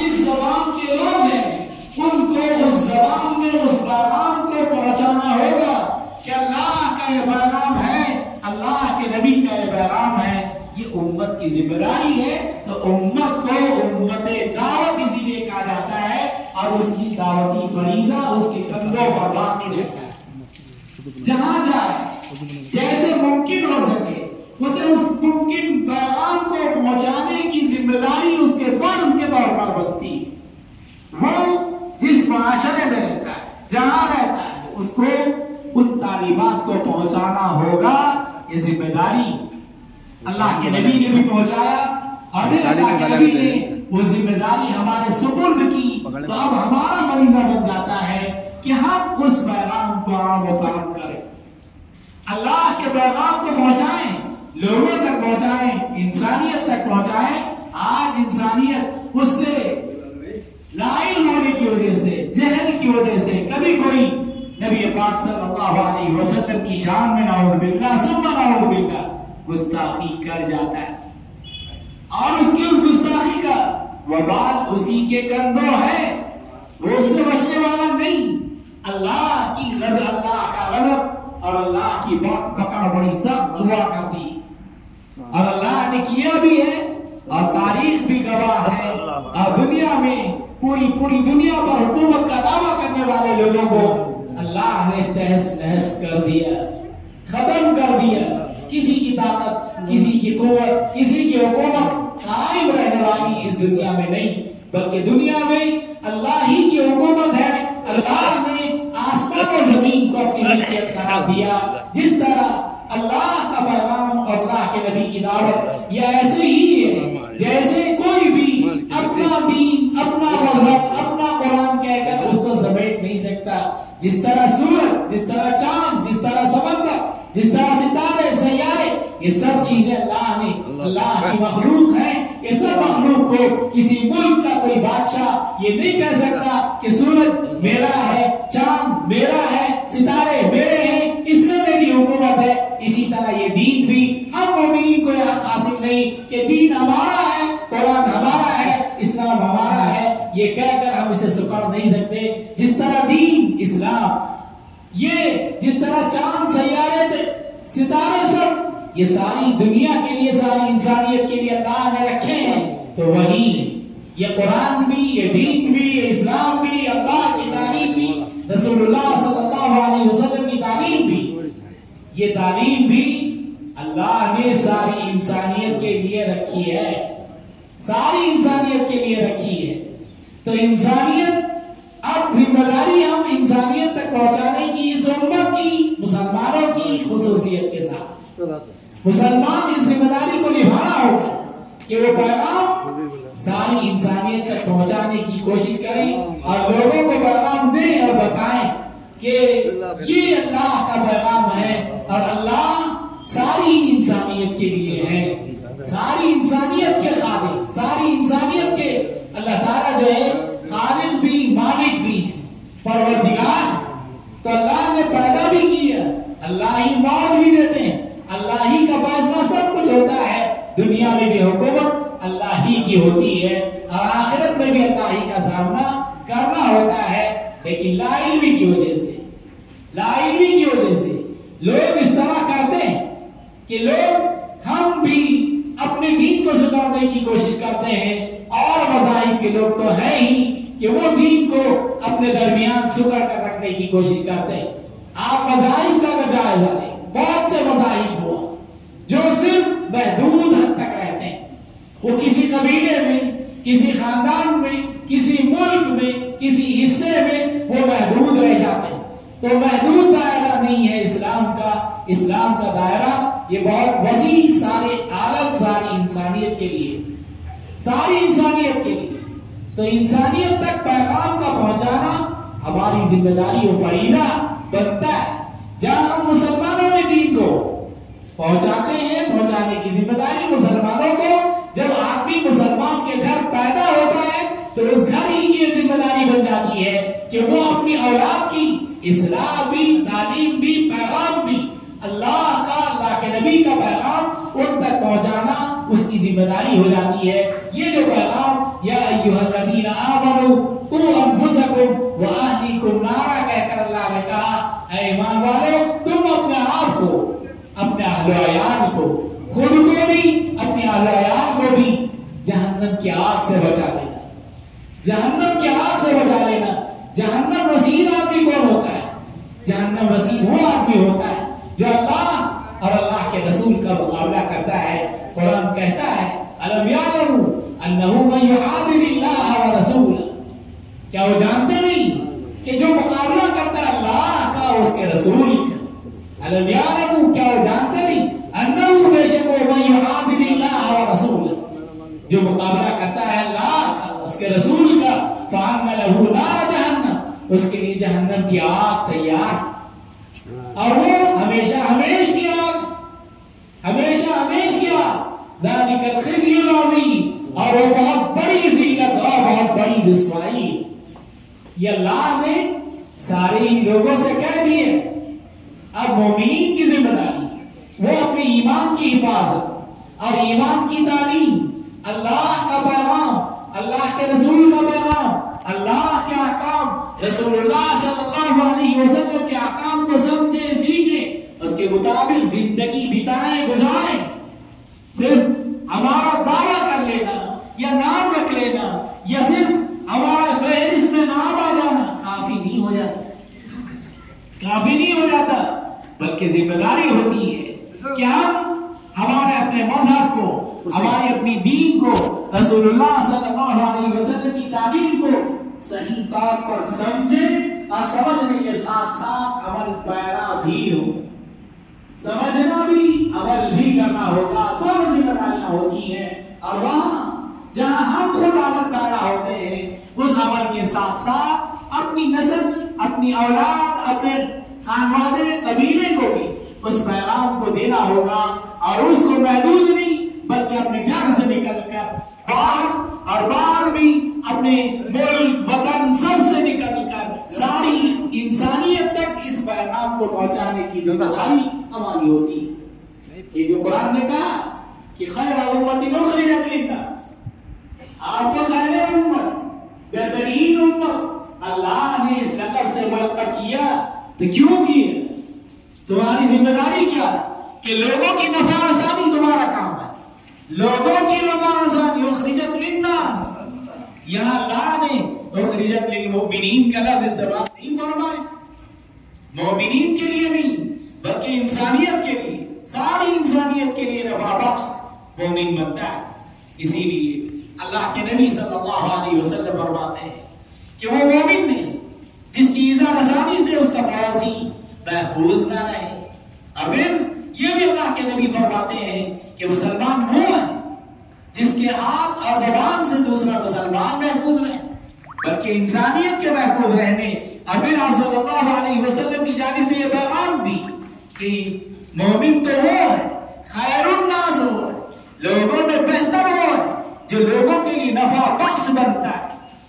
جس زبان کے لوگ ہیں ان کو اس زبان میں اس پیغام کو پہنچانا ہوگا کہ اللہ کا یہ پیغام ہے، اللہ کے نبی کا یہ پیغام ہے، یہ امت کی ذمہ داری ہے۔ تو امت کو امت دعوت اسی لیے کہا جاتا ہے، اور اس کی دعوتی فریضہ اس کے کندھوں پر واقع رہتا ہے۔ جہاں جائے جیسے ممکن ہو سکے اسے اس ممکن پیغام کو پہنچانے کی ذمہ داری اس کے فرض کے طور پر بنتی ہے۔ وہ جس معاشرے میں رہتا ہے، جہاں رہتا ہے، اس کو ان تعلیمات کو پہنچانا ہوگا۔ یہ ذمہ داری اللہ کے نبی نے بھی پہنچایا، اور اللہ کے نبی نے وہ ذمہ داری ہمارے سپرد کی، تو اب ہمارا فریضہ بن جاتا ہے کہ ہم اس پیغام کو عام و تام کریں، اللہ کے پیغام کو پہنچائیں، لوگوں تک پہنچائیں، انسانیت تک پہنچائیں۔ آج انسانیت اس سے لا علم ہونے کی وجہ سے، جہل کی وجہ سے، کبھی کوئی نبی پاک صلی اللہ علیہ وسلم کی شان میں نعوذ باللہ ثم نعوذ باللہ گستاخی کر جاتا ہے، اور اس کی اس گستاخی کا وبال اسی کے کندھوں ہے، وہ اس سے بچنے والا نہیں۔ اللہ کی غضب، اللہ کا غضب اور اللہ کی پکڑ بڑی سخت ہوا کرتی، اور اللہ نے کیا بھی ہے، اور تاریخ بھی گواہ ہے، اور دنیا میں پوری دنیا پر حکومت کا دعویٰ کرنے والے لوگوں کو اللہ نے تہس نہس کر دیا، ختم کر دیا۔ کسی کی طاقت، کسی کی قوت، کسی کی حکومت قائم رہنے والی اس دنیا میں نہیں، بلکہ دنیا میں اللہ ہی کی حکومت ہے۔ اللہ نے آسمان اور زمین کو اپنی ملکیت قرار دیا۔ جس طرح اللہ کا پیغام اور اللہ کے نبی کی دعوت یہ ایسے ہی ہے جیسے کوئی بھی اپنا دین، اپنا مذہب، اپنا قرآن کہہ کر اس کو سمیٹ نہیں سکتا۔ جس طرح سورج، جس طرح چاند، جس طرح سمندر، جس طرح ستارے، سیارے، یہ سب چیزیں اللہ نے، اللہ کی مخلوق ہیں۔ یہ سب مخلوق کو کسی ملک کا کوئی بادشاہ یہ نہیں کہہ سکتا کہ سورج میرا ہے، چاند میرا ہے، ستارے میرے ہیں، اس میں میری حکومت ہے۔ اسی طرح یہ دین بھی ہم مومنین کو یہ حق حاصل نہیں کہ دین ہمارا ہے، قرآن ہمارا ہے، اسلام ہمارا ہے، یہ کہہ کر ہم اسے سپرد نہیں سکتے۔ جس طرح دین، اسلام، یہ جس طرح چاند، سیارے، ستارے، سب یہ ساری دنیا کے لیے، ساری انسانیت کے لیے اللہ نے رکھے ہیں، تو وہی یہ قرآن بھی، یہ دین بھی، یہ اسلام بھی، اللہ کی تعلیم بھی، رسول اللہ صلی اللہ علیہ وسلم کی تعلیم بھی، یہ تعلیم بھی اللہ نے ساری انسانیت کے لیے رکھی ہے، ساری انسانیت کے لیے رکھی ہے۔ تو انسانیت، اب ذمہ داری ہم انسانیت تک پہنچانے کی اس امت کی، مسلمانوں کی خصوصیت کے ساتھ مسلمان اس ذمہ داری کو نبھانا ہوگا کہ وہ پیغام ساری انسانیت تک پہنچانے کی کوشش کریں، اور لوگوں کو پیغام دیں اور بتائیں کہ یہ اللہ کا پیغام ہے، اور اللہ ساری انسانیت کے لیے ہے، ساری انسانیت کے خالق، ساری انسانیت کے اللہ تعالیٰ جو ہے خالق بھی، مالک بھی ہے، پروردگار۔ تو اللہ نے پیدا بھی کیا، اللہ ہی موت بھی دیتے ہیں، اللہ ہی کا فیصلہ سب کچھ ہوتا ہے۔ دنیا میں بھی حکومت اللہ ہی کی ہوتی ہے، اور آخرت میں بھی اللہ ہی کا سامنا کرنا ہوتا ہے، لیکن لا علمی کی وجہ سے، لا علمی کی وجہ سے لوگ اس طرح کرتے ہیں کہ لوگ، ہم بھی اپنے دین کو سکھانے کی کوشش کرتے ہیں، اور مذاہب کے لوگ تو ہیں ہی کہ وہ دین کو اپنے درمیان سکھا کر رکھنے کی کوشش کرتے ہیں۔ آپ مذاہب کا جائزہ لیں، بہت سے مذاہب ہوا جو صرف محدود حد تک رہتے ہیں، وہ کسی قبیلے میں، کسی خاندان میں، کسی ملک میں، کسی حصے میں وہ محدود رہ جاتے ہیں۔ تو محدود دائرہ نہیں ہے اسلام کا، اسلام کا دائرہ یہ بہت وسیع، سارے عالم، ساری انسانیت کے لیے، ساری انسانیت کے لیے۔ تو انسانیت تک پیغام کا پہنچانا ہماری ذمہ داری و فریضہ بنتا ہے۔ جہاں ہم مسلمانوں میں دین کو پہنچاتے ہیں، پہنچانے کی ذمہ داری مسلمانوں کو، جب آدمی مسلمان کے گھر پیدا ہوتا ہے تو اس گھر ہی کی ذمہ داری بن جاتی ہے کہ وہ اپنی اولاد کی اصلاح بھی، تعلیم بھی، پیغام بھی، اللہ کا، اللہ کے نبی کا پیغام ان تک پہنچانا اس کی ذمہ داری ہو جاتی ہے۔ یہ جو پیغام، या अय्युहल्लज़ीना आमनू क़ू अनफुसकुम व अहलीकुम नारा, कहकर अल्लाह ने कहा ऐ ईमान वालों, तुम अपने आप को, अपने अहले अयाल को, खुद को भी, अपने अहले अयाल को भी जहन्नम की आग से बचा लेना। जहन्नम की आग से बचा लेना। जहन्नम रसीद आदमी कौन होता है? जहन्नम रसीद वो आदमी होता है जो अल्लाह और अल्लाह के रसूल का मुकाबला करता है। कुरान कहता है अलम यालमू अन्नहु मन युआदिल्लाह व रसूला, क्या वो जानते नहीं कि जो मुकाबला करता है अल्लाह का और उसके रसूल का। अलम यालमू, क्या वो जानते नहीं अन्नहु बेशक वो मन युआदिल्लाह व रसूला, जो मुकाबला करता है अल्लाह का उसके रसूल का, फ़अन्न लहू नार जहन्नम, उसके लिए जहन्नम की आग तैयार, और वो हमेशा हमेश की आग, हमेशा हमेश की आग। ज़ालिकल ख़िज़्युल अज़ीम, और वो बहुत बड़ी ज़िल्लत और बहुत बड़ी रुसवाई। ये अल्लाह ने सारे ही लोगों से कह दिए। अब मोमिनीन की जिम्मेदारी, वो अपने ईमान की हिफाजत और ईमान की तालीम, अल्लाह का पैगाम, अल्लाह के रसूल का पैगाम, अल्लाह के अहकाम, रसूलुल्लाह सल्लल्लाहु अलैहि वसल्लम के अहकाम को समझे, सीखे, उसके मुताबिक जिंदगी बिताएं, गुजारें। सिर्फ हमारा दावा कर लेना या नाम रख लेना या सिर्फ हमारा फहरिस्त में नाम आ जाना काफी नहीं हो जाता, काफी नहीं हो जाता, बल्कि जिम्मेदारी होती है कि हम हमारे अपने मजहब को, हमारे अपनी दीन को, रसूलुल्लाह सल्लल्लाहु अलैहि वसल्लम की तालीम को सही तौर पर समझे और समझने के साथ साथ अमल पैरा भी हो। समझना भी, अमल भी करना होगा, दोनों जिम्मेदारियां होती हैं। और वहां जहां हम खुद अमल पैरा होते हैं, उस अमल के साथ साथ अपनी नस्ल, अपनी औलाद, अपने खानवादे, कबीले को भी उस पैगाम को देना होगा। और उसको महदूद नहीं बल्कि अपने घर से निकलकर बाहर और बाहर भी अपने मुल्क, वतन, सबसे निकलकर सारी इंसानियत तक इस पैगाम को पहुंचाने की जिम्मेदारी हमारी होती है। ये जो कुरान ने कहा कि खैर उम्मतिन उखरिजत लिन्नास, आपको खैर उम्मत, बेहतरीन उम्मत अल्लाह ने इस लक़ब से मुलक़्क़ब किया, तो क्यों किया? तुम्हारी जिम्मेदारी क्या है कि लोगों की नफा आसानी तुम्हारा काम है, लोगों की नफा आसानी। उखरिजत लिन्नास, यहाँ अल्लाह ने उखरिजत लिलमुमिनीन का लफ्ज़ इस्तेमाल नहीं फरमाया, मोमिनीन के लिए नहीं बल्कि इंसानियत के लिए, सारी इंसानियत के लिए नफा बख्श मोमिन बनता है। इसीलिए अल्लाह के नबी सल्लल्लाहु अलैहि वसल्लम फरमाते हैं कि वो मोमिन नहीं जिसकी ईज़ा आसानी से उसका पड़ोसी महफूज ना रहे। और फिर ये भी अल्लाह के नबी फरमाते हैं कि मुसलमान वो है जिसके हाथ और जबान से दूसरा मुसलमान महफूज रहे, बल्कि इंसानियत के महफूज रहने। और फिर आप सल्लल्लाहु अलैहि वसल्लम की जानिब से ये पैगाम भी कि मोमिन तो वो है, खैरुन नास वो है, लोगों में बेहतर वो है जो लोगों के लिए नफा बख्श बनता है,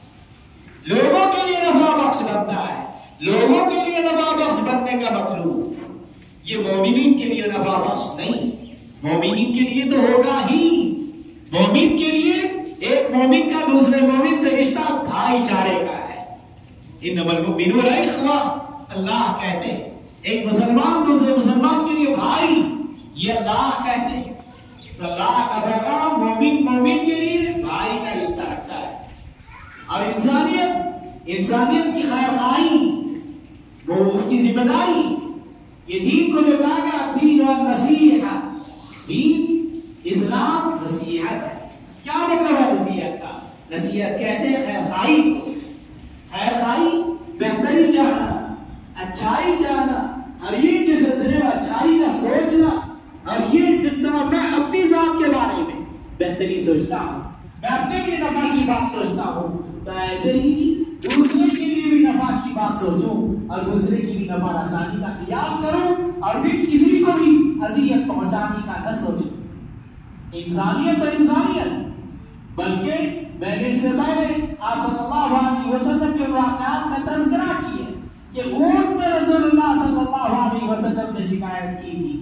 लोगों के लिए नफा बख्श बनता है। लोगों के लिए नफा बख्श बनने का मतलब ये मोमिनीन के लिए नफा बख्श नहीं, मोमिनीन के लिए तो होगा ही। मोमिन के लिए एक मोमिन का दूसरे मोमिन से रिश्ता भाईचारे का है। इन्नमल मुमिनूना इख्वा, अल्लाह कहते हैं एक मुसलमान दूसरे मुसलमान के लिए भाई, ये अल्लाह कहते हैं। तो अल्लाह का पैगाम मोमिन मोमिन के लिए भाई का रिश्ता रखता है। और इंसानियत की खैरखाई वो उसकी जिम्मेदारी। ये दीन को जो कहा गया दीन और नसीहत, दीन इस्लाम नसीहत है। क्या मतलब है नसीहत का? नसीहत कहते हैं खैरखाई को, खैरखाई बेहतरी चाहना, अच्छाई चाहना, और ये के सिलसिले में अच्छाई का सोचना। और ये जिस तरह मैं अपनी जात के बारे में बेहतरी सोचता हूँ, मैं अपने लिए नफा की बात सोचता हूँ, तो ऐसे ही दूसरे के लिए भी नफा की बात सोचूं और दूसरे की भी नफा आसानी का ख्याल करूं और फिर किसी को भी अजियत पहुंचाने का न सोचूं। इंसानियत तो इंसानियत, बल्कि मैंने इससे पहले आप सल्लल्लाहु अलैहि वसल्लम के वाक़यात का तज़किरा किया कि ऊंट ने रसूलुल्लाह सल्लल्लाहु अलैहि वसल्लम से शिकायत की थी।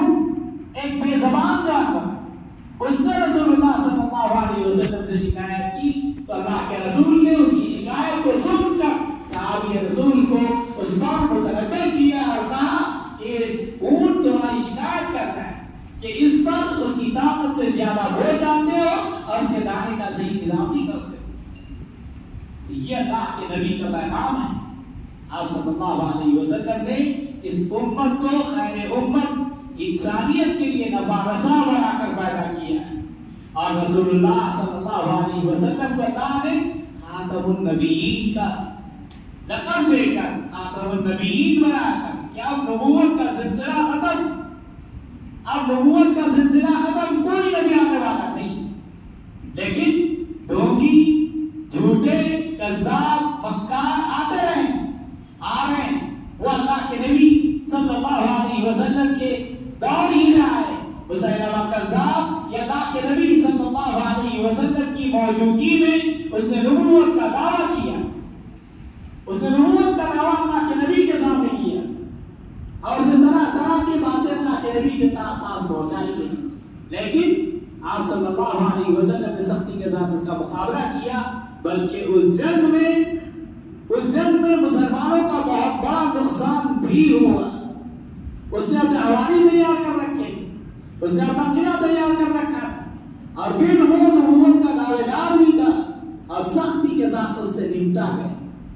ऊंट एक बेज़बान जानवर, उसने रसूलुल्लाह सल्लल्लाहु अलैहि वसल्लम से शिकायत अल्लाह के रसूल ने उसकी शिकायत को सुनकर सहाबी रसूल को उस बात को तनब्बे किया और कहा कि ऊंट तुम्हारी शिकायत करता है कि इस पर उसकी ताकत से ज्यादा बोझ डालते हो और उसके दाने का सही इंतजाम नहीं करते हो। ये अल्लाह के नबी का पैगाम है। आप सल्लल्लाहु अलैहि वसल्लम ने इस उम्मत को खैर उम्मत इंसानियत के लिए नफारसा बनाकर पैदा किया है और रसूलुल्लाह सल्लल्लाहु अलैहि वसल्लम को अल्लाह ने खातमुन नबीयीन का लक़ब देकर खातमुन नबीयीन बनाकर कि अब नबूवत का सिलसिला खत्म, अब नबूवत का सिलसिला खत्म, कोई नबी आने वाला नहीं। लेकिन ढोंगी झूठे कज़्ज़ाब मक्कार आते रहे, आ रहे हैं। वो अल्लाह के नबी सल्लल्लाहु अलैहि वसल्लम के दौर ही में आए। मुसैलमा कज़्ज़ाब या अल्लाह के नबी सल्लल्लाहु अलैहि वसल्लम की मौजूदगी में उसने नबूवत का दावा किया, उसने नबूवत का दावा अल्लाह के नबी के सामने किया और तरह तरह की बातें अल्लाह के नबी के पास पहुंचाई गई। लेकिन आप सल्लल्लाहु अलैहि वसल्लम ने सख्ती के साथ इसका मुकाबला किया, बल्कि उस जंग में मुसलमानों का बहुत बड़ा नुकसान भी हुआ। उसने अपने हवारी तैयार कर रखे, उसने अपना किला तैयार कर रखा था और फिर वो नबूवत का दावेदार भी था और सख्ती के साथ उससे निपटा गया।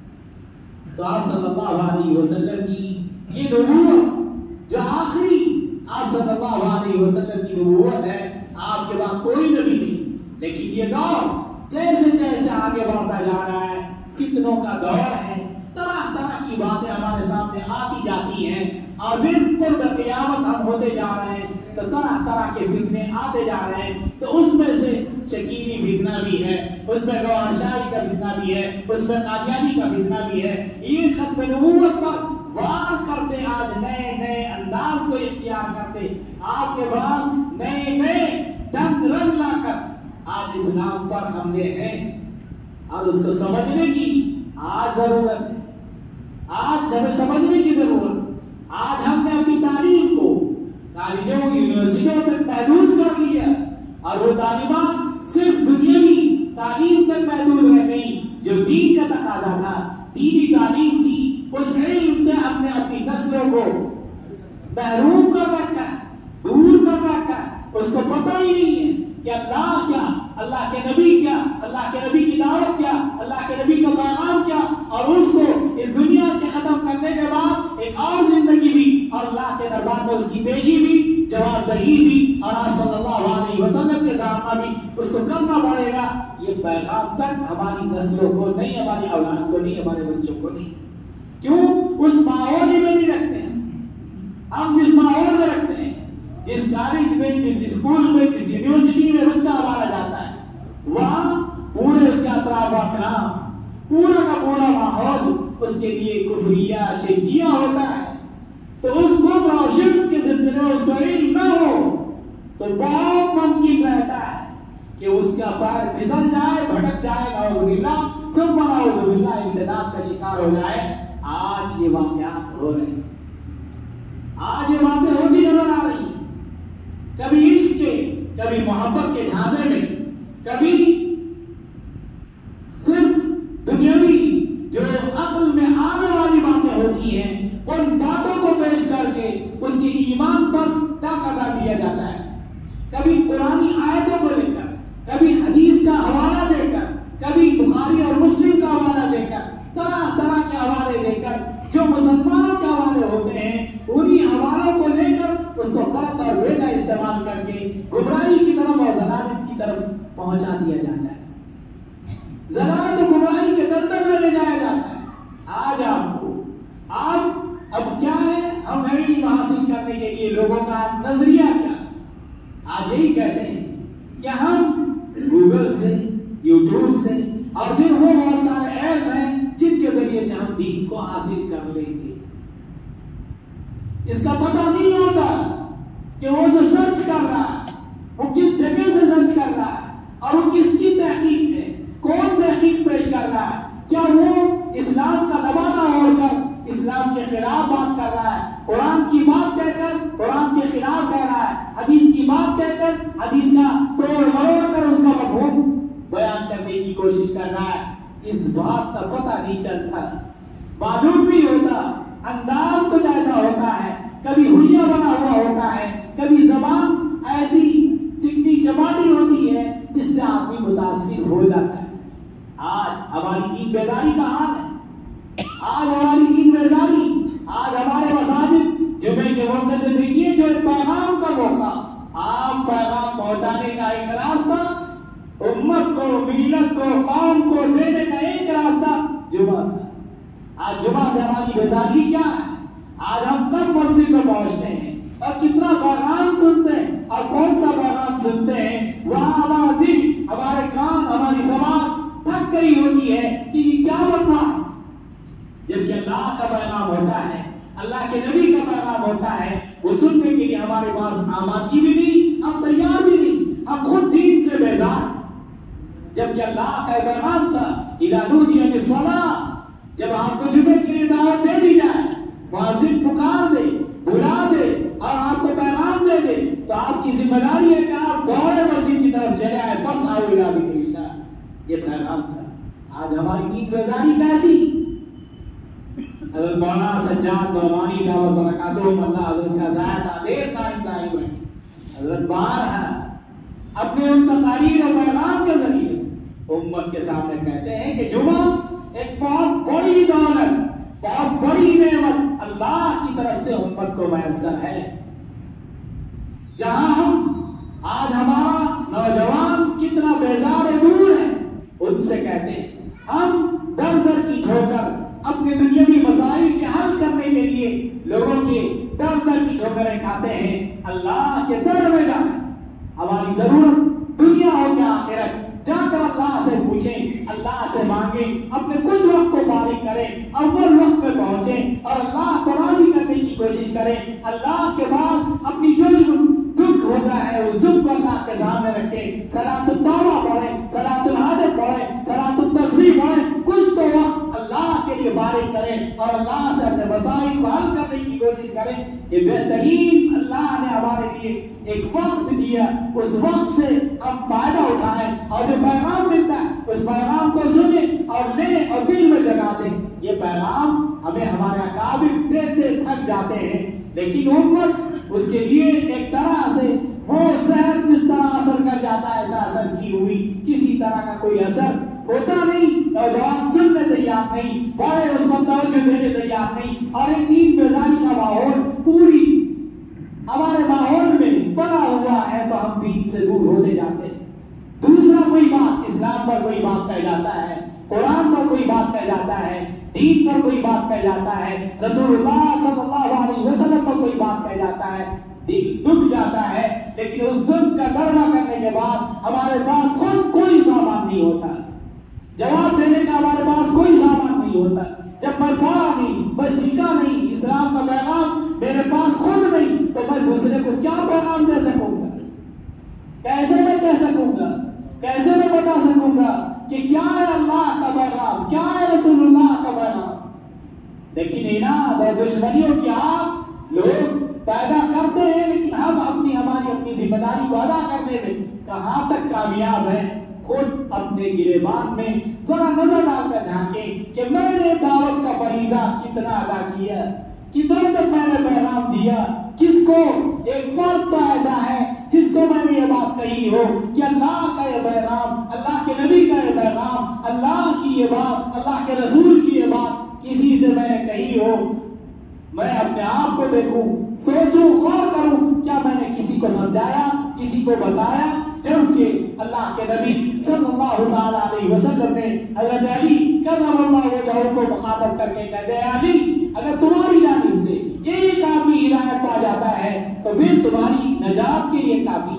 तो आप सल्लल्लाहु अलैहि वसल्लम की ये नबूवत जो आखिरी आप सल्लल्लाहु अलैहि वसल्लम की नबूवत है, आपके बाद कोई नबी नहीं। लेकिन ये दौर जैसे जैसे आगे बढ़ता जा रहा है, फितनों का दौर है, तरह तरह की बातें हमारे सामने आती जाती हैं और फिर कुर्ब क़यामत हम होते जा रहे हैं तो तरह तरह के फितने आते जा रहे हैं। तो उसमें से शकीनी फितना भी है, उसमें गवारशाही का फितना भी है, उसमें कादियानी का फितना भी है। ये खत्म नबूवत पर वार करते आज नए नए अंदाज को इख्तियार करते, आपके पास नए नए ढंग रंग लाकर आज इस्लाम पर हमले हैं और उसको समझने की आज जरूरत है। आज हमें समझने की जरूरत है। आज हमने अपनी तालीम को कॉलेजों यूनिवर्सिटियों तक महदूद कर लिया और वो तालिबान सिर्फ दुनियावी तालीम तक महदूद रह गई जो दीन का तकाजा था, दीनी तालीम थी। उस इल्म से हमने अपनी नस्लों को महरूम कर रखा, दूर कर रखा। उसको पता ही नहीं है कि अल्लाह क्या, अल्लाह के नबी क्या, अल्लाह के नबी की दावत क्या, अल्लाह के नबी का पैगाम क्या, और उसको इस दुनिया के खत्म करने के बाद एक और जिंदगी भी और अल्लाह के दरबार में उसकी पेशी भी, जवाबदेही भी और आप सल्लल्लाहु अलैहि वसल्लम के सामना भी उसको करना पड़ेगा। ये पैगाम तक हमारी नस्लों को नहीं, हमारी औलाद को नहीं, हमारे बच्चों को नहीं। क्यों? उस माहौल में नहीं रखते हैं हम। जिस माहौल में रखते हैं, जिस कॉलेज में, जिस स्कूल में, जिस यूनिवर्सिटी में बच्चा हमारा जाता है, वहां पूरे उसके अतराफ पूरा का पूरा माहौल उसके लिए कुफरिया शिरकिया होता है। तो उस कुफ्र और शिर्क के सिलसिले में उसको इल्म न हो तो बहुत मुमकिन रहता है कि उसका पैर फिसल जाए, भटक जाए, नाउज़ुबिल्लाह सुम्मा नाउज़ुबिल्लाह इंतदाद का शिकार हो जाए। आज ये वाक़यात हो रहे हैं, आज ये बातें होती नजर आ रही हैं। कभी इश्क के, कभी मोहब्बत के झांसे में, कभी सिर्फ दुनियावी जो अक्ल में आने वाली बातें होती हैं, उन बातों को पेश करके उसके ईमान पर ताकत दिया जाता है। कभी पुरानी आयतों को लेकर, कभी हदीस का हवाला देकर, कभी बुखारी और मुस्लिम का हवाला देकर, तरह तरह के हवाले देकर जो मुसलमानों के हवाले होते हैं, उन्हीं हवालों को लेकर उसको गलत और बेजा इस्तेमाल करके गुमराही की तरफ और ज़लालत की तरफ पहुंचा दिया जाता है। ज़लालत और गुमराही के दलदल में ले जाया जाता है। आज आपको अब क्या है, हम इल्म हासिल करने के लिए लोगों का नजरिया क्या? आज यही कहते हैं कि हम गूगल से, यूट्यूब से और फिर वो बहुत सारे ऐप हैं जिनके जरिए से हम दीन को हासिल कर लेंगे। इसका पता नहीं होता कि वो जो सर्च कर रहा है वो किस जगह से सर्च कर रहा है और वो किसकी तहकीक है, कौन तहकीक पेश कर रहा है। क्या वो इस्लाम का लबादा ओढ़कर इस्लाम के खिलाफ बात कर रहा है, कुरान की बात कहकर कुरान के खिलाफ कह रहा है, हदीस की बात कहकर हदीस का तोड़ मरोड़ कर उसका मफहूम बयान करने की कोशिश कर रहा है, इस बात का पता नहीं चलता, मालूम नहीं होता, अंदाज कुछ ऐसा होता है, कभी हुलिया बना हुआ होता है, कभी जबान ऐसी चिकनी चपाटी होती है जिससे आदमी मुतासिर हो जाता है। आज हमारी दीन बेदारी का हाल है, आज हमारी दीन बेदारी, आज हमारे मसाजिद जुमे के मौके से देखिए जो एक पैगाम का मौका, आप पैगाम पहुंचाने का एक रास्ता, उम्मत को, मिल्लत को, कौम को देने का एक रास्ता जुमा था। आज जुमा से हमारी बेदारी क्या है? आज हम कब मस्जिद में पहुंचते हैं और कितना पैगाम सुनते हैं और कौन सा पैगाम सुनते हैं, वहां हमारा दिल, हमारे कान, हमारी ज़बान थक गई होती है कि क्या बकवास। जबकि अल्लाह का पैगाम होता है, अल्लाह के नबी का पैगाम होता है, वो सुनने के लिए हमारे पास आमादगी भी नहीं, हम तैयार भी नहीं, हम खुद दीन से बेजार। जबकि अल्लाह का पैगाम था, इज़ा नूदिया लिस्सलाह, जब आपको जुमे के लिए दावत दे दी जाए, मुअज्जिन पुकार दे, बुला दे और आपको पैगाम दे दे, तो आपकी जिम्मेदारी है कि आप दौड़े मस्जिद की तरफ चले आए, फसअू इला ज़िक्रिल्लाह। ये पैगाम था। आज हमारी दीन बेजारी कैसी? हज़रत मौलाना सज्जाद नौमानी दावत बरकातुहू अल्लाह हज़रत का ज़ायदा देर कायम दायम है। हज़रत बार है अपने उन तकारीर और पैगाम के जरिए से उम्मत के सामने कहते हैं कि जुमा एक बहुत बड़ी दौलत, बहुत बड़ी नेमत अल्लाह की तरफ से उम्मत को मैसर है। जहां हम आज हमारा नौजवान कितना बेजार और दूर है, उनसे कहते हैं हम दर दर की ठोकर अपने दुनियावी मसाइल के हल करने के लिए लोगों के दर दर की ठोकरें खाते हैं। अल्लाह के दर में जाए, हमारी जरूरत दुनिया हो क्या आखिरत, जाकर अल्लाह से पूछें, अल्लाह से मांगें, अपने कुछ वक्त को फारिग करें, अव्वल वक्त में पहुंचें और अल्लाह को राजी करने की कोशिश करें। अल्लाह के पास अपनी जो दुख होता है उस दुख को अल्लाह के सामने रखें, सलातुत तौबा पढ़ें, सलातुल हाजत पढ़ें, सलातुत तस्बीह पढ़ें, कुछ तो वक्त अल्लाह के लिए फारिग करें और अल्लाह से अपने मसाइल को हल करने की कोशिश करें। ये बेहतरीन अल्लाह ने हमारे लिए एक वक्त दिया, उस वक्त से हम फायदा उठाएं और जो पैगाम मिलता है उस पैगाम को सुने और ले और दिल में जगा दें। ये पैगाम हमें हमारे अकाबिर देते थक जाते हैं, लेकिन उम्मत उसके लिए एक तरह से वो शहर जिस तरह असर कर जाता है ऐसा असर की हुई, किसी तरह का कोई असर होता नहीं। नौजवान सुनने तैयार नहीं, बड़े उस पर तवज्जो देने तैयार नहीं और एक दीन बेजारी का माहौल पूरी हमारे माहौल में बना हुआ है, तो हम दीन से दूर होते जाते हैं। दूसरा कोई बात, इस्लाम पर कोई बात कह जाता है, कुरान पर कोई बात कह जाता है, दीन पर कोई बात कह जाता है, रसूलुल्लाह सल्लल्लाहु अलैहि वसल्लम पर कोई बात कह जाता है, दिल दुख जाता है। लेकिन उस दुख का दरवा करने के बाद हमारे पास खुद कोई सामान नहीं होता, जवाब देने का हमारे पास कोई सामान नहीं होता। जब मैं पढ़ा नहीं, मैं सीखा नहीं, इस्लाम का पैगाम मेरे पास खुद नहीं, तो मैं दूसरे को क्या पैगाम दे सकूंगा? कैसे मैं कह सकूंगा, कैसे मैं बता सकूंगा कि क्या है अल्लाह का पैगाम, क्या है रसूलुल्लाह का पैगाम? लेकिन इनाद और दुश्मनियों की आग लोग पैदा करते हैं, लेकिन हम अपनी जिम्मेदारी को अदा करने में कहां तक कामयाब है? खुद अपने गिरेबान में जरा नजर डालकर झांकें कि मैंने दावत का फरीजा कितना अदा किया, कितना तक मैंने पैगाम दिया, किसको? एक फर्द तो ऐसा है जिसको मैंने ये बात कही हो कि अल्लाह का ये पैगाम, अल्लाह के नबी का ये पैगाम, अल्लाह की ये बात, अल्लाह के रसूल की ये बात किसी से मैंने कही हो। मैं अपने आप को देखूं, सोचूं, गौर करूं, क्या मैंने किसी को समझाया, किसी को बताया? जबकि अल्लाह के नबी सल्लल्लाहु अलैहि वसल्लम ने हज़रत अली कर्रमल्लाहु वजहहू को मुखातब करके कहते हैं, अली अगर तुम्हारी जानिब से एक आदमी हिदायत पा जाता है तो फिर तुम्हारी नजात के लिए काफी।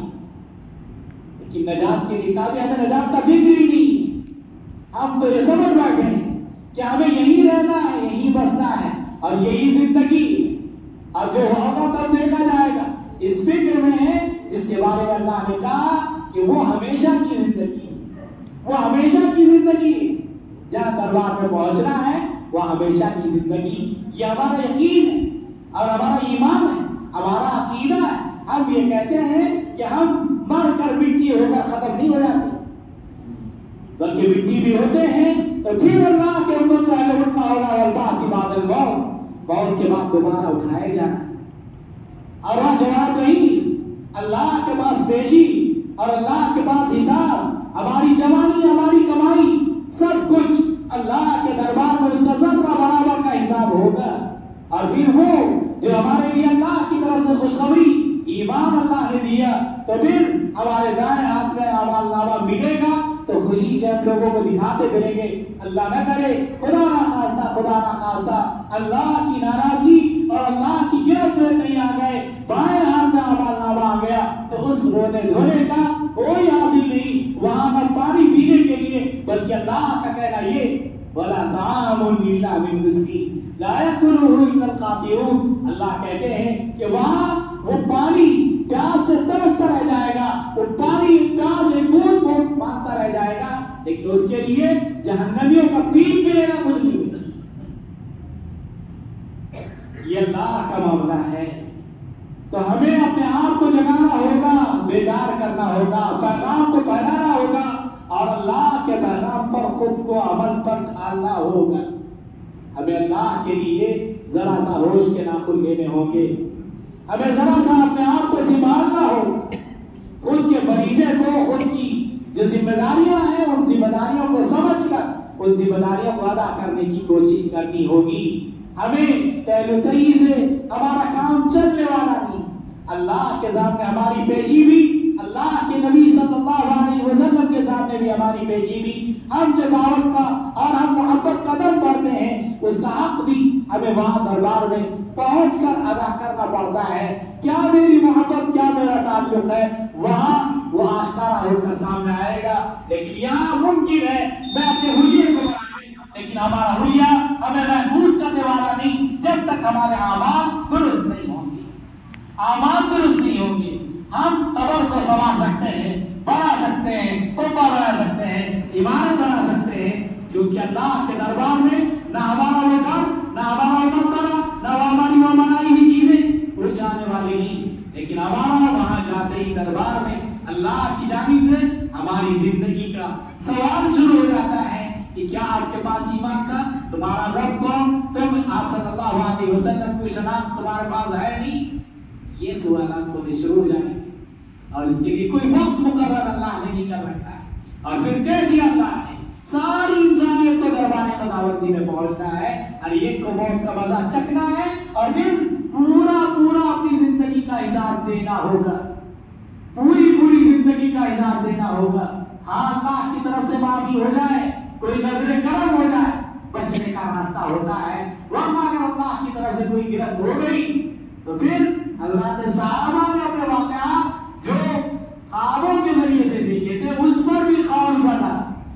लेकिन नजात के लिए काफी, हमें नजात का फिक्र ही नहीं। हम तो ये समझ बैठे हैं कि हमें यहीं रहना है, यहीं बसना है और यही जिंदगी, और जो होगा तब देखा जाएगा। इस फिक्र में है जिसके बारे में अल्लाह ने कहा कि वो हमेशा की जिंदगी, वो हमेशा की जिंदगी, जहां दरबार में पहुंचना है वो हमेशा की जिंदगी। ये हमारा यकीन है और हमारा ईमान है, हमारा अकीदा है। हम ये कहते हैं कि हम मर कर मिट्टी होकर खत्म नहीं हो जाते, बल्कि मिट्टी भी होते हैं तो फिर अल्लाह के हुक्म से हमें उठना होगा। वल्बासी बादल मौत के बाद दोबारा उठाए जाना। और वह जवाब नहीं, अल्लाह के पास पेशी और अल्लाह के पास हिसाब। हमारी जवानी, हमारी कमाई, सब कुछ अल्लाह के दरबार में उसका ज़र्रा बराबर का हिसाब होगा। और फिर वो जो हमारे लिए अल्लाह की तरफ से खुशखबरी ईमान अल्लाह ने दिया, तो फिर हमारे दाएं हाथ में अमाल नामा मिलेगा तो खुशी से हम लोगों को दिखाते फिरेंगे। अल्लाह न करे, खुदा ना खास्ता अल्लाह की नाराजगी और अल्लाह की गिरफ्त में नहीं आ गए, बाएं हाथ में अमाल नामा आ गया तो उस रोने धोने का कोई हासिल नहीं। वहां न पानी पीने के लिए, बल्कि अल्लाह का कहना ये, वला तामुन इल्ला मिन रिज़्क़ी ला यकुलुहु इल्लल खातिऊन। अल्लाह कहते हैं कि वहां वो पानी प्यास से तरसता रह जाएगा, वो पानी प्यास एक बूंद बूंद मांगता रह जाएगा, लेकिन उसके लिए जहन्नमियों का पीठ मिलेगा, कुछ नहीं मिलेगा। ये अल्लाह का मामला है। तो हमें अपने आप को जगाना होगा, बेदार करना होगा, पैगाम को फैलाना होगा और अल्लाह के पैगाम पर खुद को अमल पर ढालना होगा। हमें अल्लाह के लिए जरा सा होश के नाखून लेने होंगे, हमें जरा सा अपने आप को संभालना होगा, खुद के फरीज़े को, खुद की जो जिम्मेदारियां हैं उन जिम्मेदारियों को समझकर उन जिम्मेदारियों को अदा करने की कोशिश करनी होगी। हमें पहलुतई से हमारा काम चलने वाला नहीं। अल्लाह के सामने हमारी पेशी भी, अल्लाह के नबी सल्लल्लाहु अलैहि वसल्लम के सामने भी हमारी पेशी भी, हम जो दावत का और हम मोहब्बत का दम भरते हैं उसका हक भी हमें वहां दरबार में पहुंचकर अदा करना पड़ता है। क्या मेरी मोहब्बत, क्या मेरा ताल्लुक है, वहां वो आश्कारा होकर सामने आएगा। लेकिन यहाँ मुमकिन है मैं अपने हुलिये को बनाए, लेकिन हमारा हुलिया हमें महफूज करने वाला नहीं जब तक हमारे आमाल दुरुस्त नहीं होंगे। आमाल दुरुस्त नहीं होंगे, हम कब्र को संवार सकते हैं, बना सकते हैं, कुब्बा बना सकते हैं, इमारत बना सकते हैं, क्योंकि अल्लाह के दरबार में ना हमारा वो घर, ना हमारा मकबरा, ना हमारी वो बनाई हुई चीजें कुछ आने वाली नहीं। लेकिन हमारा वहां जाते ही दरबार में अल्लाह की जानिब से हमारी जिंदगी का सवाल शुरू हो जाता है कि क्या आपके पास ईमान था, तुम्हारा रब कौन, तुम आप सल्लल्लाहु अलैहि वसल्लम की शनाख्त तुम्हारे पास है नहीं। ये सवालात होने शुरू हो जाएंगे और इसके लिए कोई वक्त मुकर्रर अल्लाह ने नहीं कर रखा है। और फिर कह दिया अल्लाह ने सारी इंसानियत को दरबार खुदावंदी में पहुंचना है, हर एक को मौत का मजा चखना है और फिर पूरा अपनी जिंदगी का हिसाब देना होगा, पूरी जिंदगी का हिसाब देना होगा। हाँ, अल्लाह की तरफ से माफी हो जाए, कोई नजरे करम हो जाए, बचने का रास्ता होता है। वरना अगर अल्लाह की तरफ से कोई गिरफ्त हो गई तो फिर हज़रत सहाबा ने अपने वाक़यात जो ख्वाबों के जरिए से देखे थे उस पर भी खौफ ज़दा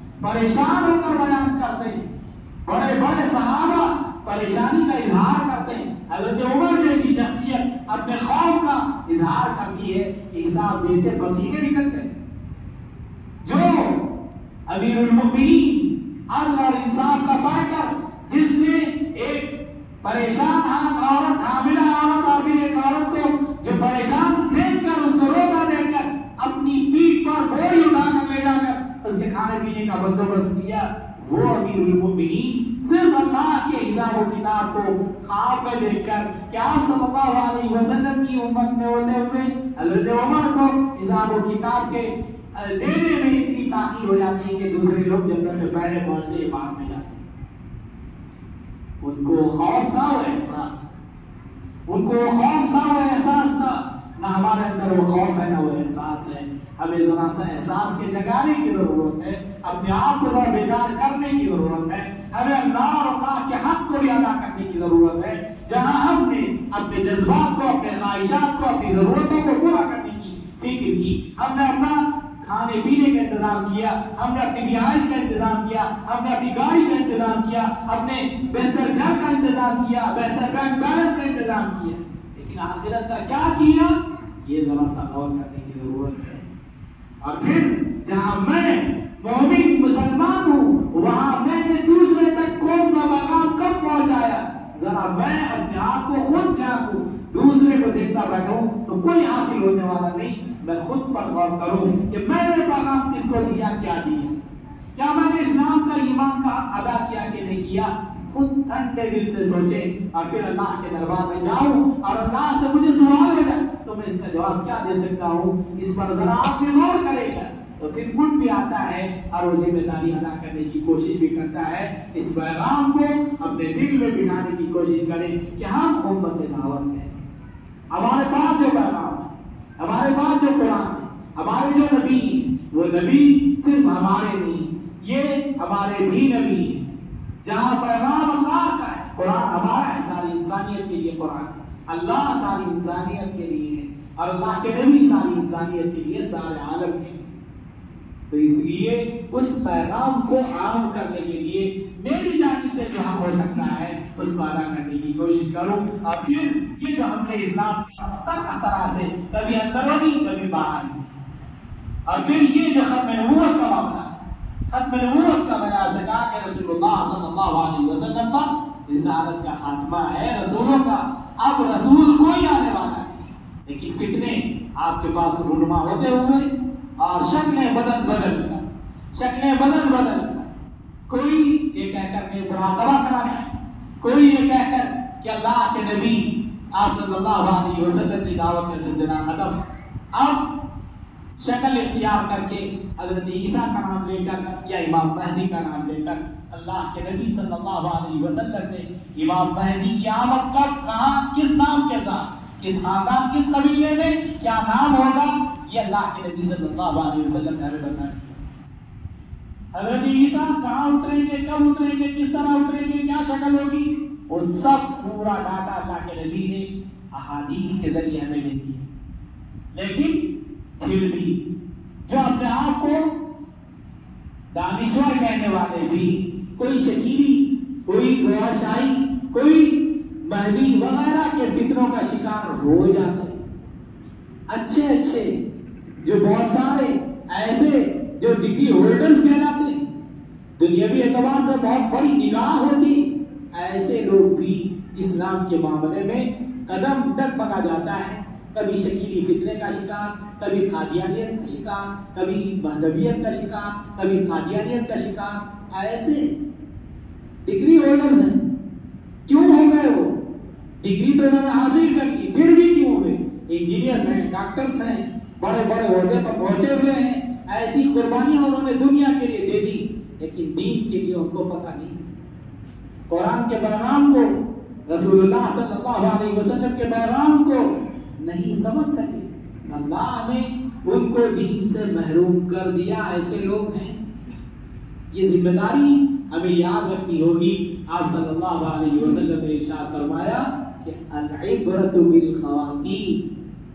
परेशान होकर बयान करते हैं। बड़े सहाबा परेशानी का इजहार करते हैं। हज़रत उमर जैसी शख्सियत अपने खौफ का इजहार करती है कि हिसाब देते पसीने निकल गए। जो अमीरुल मुमिनीन अदल और इंसाफ का पाकर, जिसने एक परेशान औरत, हामिला औरत और फिर एक औरत को जो परेशान देखकर, उसको रोता देखकर अपनी पीठ पर बोरी उठाकर ले जाकर उसके खाने पीने का बंदोबस्त किया, वो अमीरुल मुमिनीन सिर्फ अल्लाह के हिसाब किताब को ख्वाब में देखकर कि आप सल्लल्लाहु अलैहि वसल्लम की उम्मत में होते हुए हज़रत उमर को हिसाब किताब के देने में इतनी ताकीद हो जाती है कि दूसरे लोग जन्नत में पहले पहुंचते हैं, बाद में जाते हैं। उनको खौफ था, वो एहसास था, उनको खौफ था, वो एहसास था। ना हमारे अंदर वो खौफ है, ना वो एहसास है। हमें जरा सा एहसास के जगाने की जरूरत है, अपने आप को जरा बेदार करने की जरूरत है। हमें अल्लाह और अल्लाह के हक को भी अदा करने की जरूरत है। जहां हमने अपने जज्बात को, अपने ख्वाहिशात को, अपनी जरूरतों को पूरा करने की फिक्र की, हमने अपना खाने पीने का इंतजाम किया, हमने अपनी रिहाइश का इंतजाम किया, हमने अपनी गाड़ी का इंतजाम किया, अपने बेहतर घर का इंतजाम किया, बेहतर बैंक बैलेंस का इंतजाम किया, लेकिन आखिरत का क्या किया, ये जरा सा गौर करने की जरूरत है। और फिर जहां मैं मोमिन मुसलमान हूं, वहां मैंने दूसरे तक कौन सा पैगाम कब पहुंचाया, जरा मैं अपने आप को खुद झांकूं। दूसरे को देखता बैठूं तो कोई हासिल होने वाला नहीं। मैं खुद पर गौर करूं कि मैंने पैगाम किसको दिया, क्या दिया, क्या मैं खुद ठंडे दिल से सोचें और फिर अल्लाह के दरबार में जाऊं और अल्लाह से मुझे सवाल हो जाए तो मैं इसका जवाब क्या दे सकता हूँ, इस पर जरा आप भी गौर करेगा तो फिर गुट भी आता है और वो जिम्मेदारी अदा करने की कोशिश भी करता है। इस पैगाम को अपने दिल में बिठाने की कोशिश करें कि हम उम्मत दावत हैं, हमारे पास जो पैगाम है, हमारे पास जो कुरान है, हमारे जो नबी है, वो नबी सिर्फ हमारे नहीं, ये हमारे भी नबी है। जहाँ पैगाम अल्लाह का है, कुरान हमारा है, सारी इंसानियत के लिए कुरान है, अल्लाह सारी इंसानियत के लिए है और अल्लाह के नबी सारी इंसानियत के लिए, सारे आलम के लिए। तो इसलिए उस पैगाम को आम करने के लिए मेरी जानिब से जो हो सकता है उसको अदा करने की कोशिश करूं। और फिर ये जो हमने इस्लाम तरह तरह से, कभी अंदरूनी कभी बाहर से, और फिर ये जो खत्म नबूवत का मामला, खत्म नबूवत का मैंने आपसे कहा कि रसूलुल्लाह सल्लल्लाहु अलैहि वसल्लम पर रिसालत का खात्मा है, रसूलों का अब रसूल कोई आने वाला नहीं, लेकिन फितने आपके पास रूनुमा होते हुए और शक्लें बदल कर, शक्लें बदल कर, कोई ये कहकर मैं मुराकबा कराना है, कोई ये कहकर कि अल्लाह के नबी आप सल्लल्लाहु अलैहि वसल्लम की दावत का सिलसिला खत्म, अब शक्ल इख्तियार करके हजरत ईसा का नाम लेकर या इमाम महदी का नाम लेकर, अल्लाह के नबी सल्लल्लाहु अलैहि वसल्लम ने इमाम महदी की आमद कब, कहाँ, किस नाम के साथ, किस खानदान, किस कबीले में, क्या नाम होगा, ये अल्लाह के नबी सल्लल्लाहु अलैहि वसल्लम ने हमें बता दिया। हजरत ईसा कहाँ उतरेंगे, कब उतरेंगे, किस तरह उतरेंगे, क्या शक्ल होगी, वो सब पूरा डाटा अल्लाह के नबी ने अहादीस के जरिए हमें दे दिया। लेकिन फिर भी जो अपने आप को दानिश्वर कहने वाले भी, कोई शकीरी, कोई गौरशाही, कोई महदी वगैरह के फितनों का शिकार हो जाते हैं। अच्छे अच्छे जो बहुत सारे ऐसे जो डिग्री होल्डर्स कहलाते हैं, दुनियावी एतबार से बहुत बड़ी निगाह होती, ऐसे लोग भी इस्लाम के मामले में कदम डगमगा जाता है। कभी शकीली फितने का शिकार, कभी कादियानियत का शिकार, कभी महदवियत का शिकार, कभी कादियानियत का शिकार। ऐसे डिग्री होल्डर्स हैं, क्यों हो गए वो? डिग्री तो उन्होंने हासिल कर ली, फिर भी क्यों हुए? इंजीनियर्स हैं, डॉक्टर्स हैं, बड़े बड़े ओहदे पर पहुंचे हुए हैं, ऐसी कुर्बानियां उन्होंने दुनिया के लिए दे दी, लेकिन दीन के लिए उनको पता नहीं, कुरान के पैगाम को, रसूलुल्लाह सल्लल्लाहु अलैहि वसल्लम के पैगाम को नहीं समझ सके। अल्लाह ने उनको दीन से महरूम कर दिया। ऐसे लोग हैं, ये जिम्मेदारी हमें याद रखनी होगी। आप सल्लल्लाहु अलैहि वसल्लम ने इरशाद फरमाया कि अल-इब्रतु बिल खवातीम,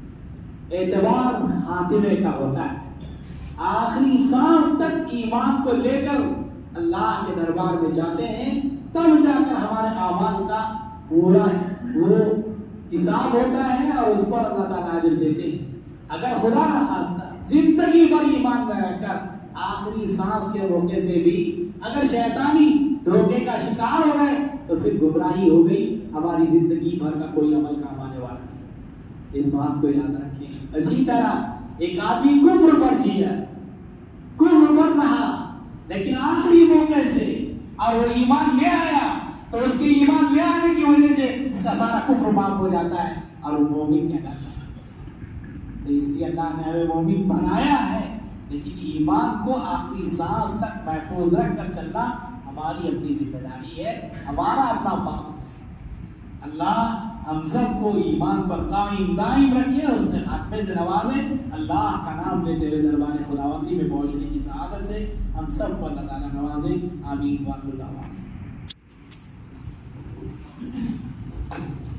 एतबार खातिमे का होता है। आखिरी सांस तक ईमान को लेकर अल्लाह के दरबार में जाते हैं, तब जाकर हमारे आमाल का पूरा वो हिसाब होता है और उस पर अल्लाह ताला अजर देते हैं। अगर खुदा ना खास्ता जिंदगी भर ईमान में रहकर आखिरी सांस के मौके से भी अगर शैतानी धोखे का शिकार हो गए तो फिर गुमराही हो गई, हमारी जिंदगी भर का कोई अमल काम आने वाला नहीं। इस बात को याद रखें। इसी तरह एक आदमी कुफ्र पर जिया, कुफ्र पर रहा, लेकिन आखिरी मौके से और वो ईमान ले आया तो उसके ईमान ले आने की वजह से उसका सारा कुफ्र माफ हो जाता है और वो मोमिन कहलाता है। तो इसलिए अल्लाह ने हमें मोमिन बनाया है, लेकिन ईमान को आखिरी सांस तक महफूज रख कर चलना हमारी अपनी जिम्मेदारी है, हमारा अपना काम। अल्लाह हम सब को ईमान पर दाइम रखे, उसने खात्मे से नवाजे। अल्लाह का नाम लेते हुए दरबार खुदावंदी में पहुंचने की सआदत से हम सब को अल्लाह ताला नवाजे। आमीन। वाक़िअ।